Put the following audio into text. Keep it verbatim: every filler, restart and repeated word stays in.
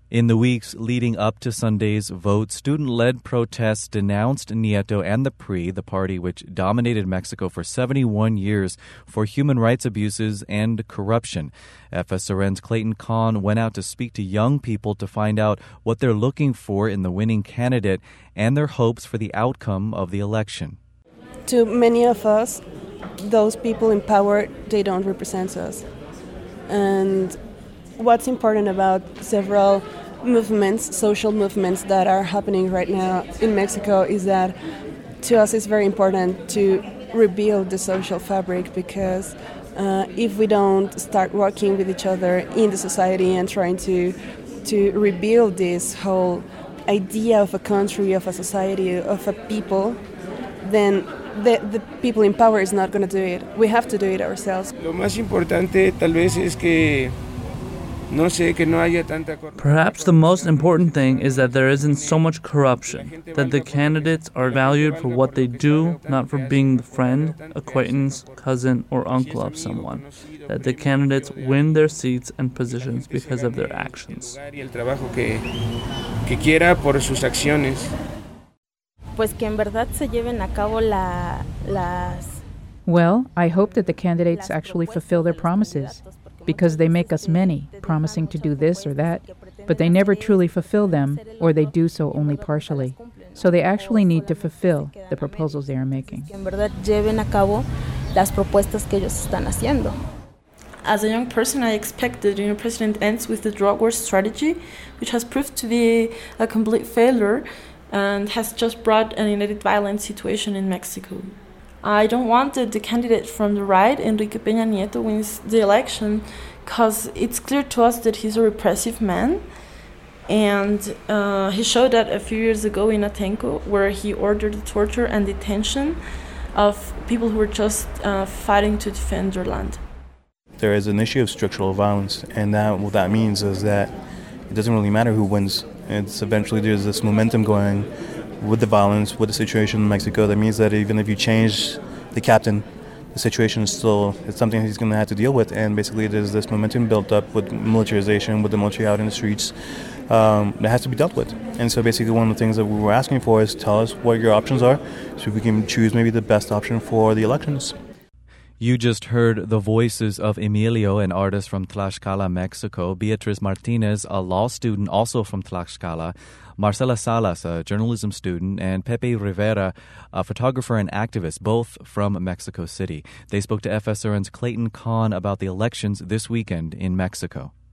In the weeks leading up to Sunday's vote, student-led protests denounced Nieto and the P R I, the party which dominated Mexico for seventy-one years, for human rights abuses and corruption. F S R N's Clayton Kahn went out to speak to young people to find out what they're looking for in the winning candidate and their hopes for the outcome of the election. To many of us, those people in power, they don't represent us. And what's important about several movements, social movements that are happening right now in Mexico is that to us it's very important to rebuild the social fabric, because uh, if we don't start working with each other in the society and trying to to rebuild this whole idea of a country, of a society, of a people, then the, the people in power is not going to do it. We have to do it ourselves. Lo más importante tal vez es que Perhaps the most important thing is that there isn't so much corruption, that the candidates are valued for what they do, not for being the friend, acquaintance, cousin, or uncle of someone, that the candidates win their seats and positions because of their actions. Well, I hope that the candidates actually fulfill their promises, because they make us many, promising to do this or that, but they never truly fulfill them, or they do so only partially. So they actually need to fulfill the proposals they are making. As a young person, I expect that the new president ends with the drug war strategy, which has proved to be a complete failure and has just brought an united violent situation in Mexico. I don't want that the candidate from the right, Enrique Peña Nieto, wins the election, because it's clear to us that he's a repressive man. And uh, he showed that a few years ago in Atenco, where he ordered the torture and detention of people who were just uh, fighting to defend their land. There is an issue of structural violence, and that what that means is that it doesn't really matter who wins. It's eventually there's this momentum going with the violence, with the situation in Mexico. That means that even if you change the captain, the situation is still, it's something he's going to have to deal with. And basically there's this momentum built up with militarization, with the military out in the streets, um, that has to be dealt with. And so basically one of the things that we were asking for is tell us what your options are so we can choose maybe the best option for the elections. You just heard the voices of Emilio, an artist from Tlaxcala, Mexico, Beatriz Martinez, a law student also from Tlaxcala, Marcela Salas, a journalism student, and Pepe Rivera, a photographer and activist, both from Mexico City. They spoke to F S R N's Clayton Kahn about the elections this weekend in Mexico.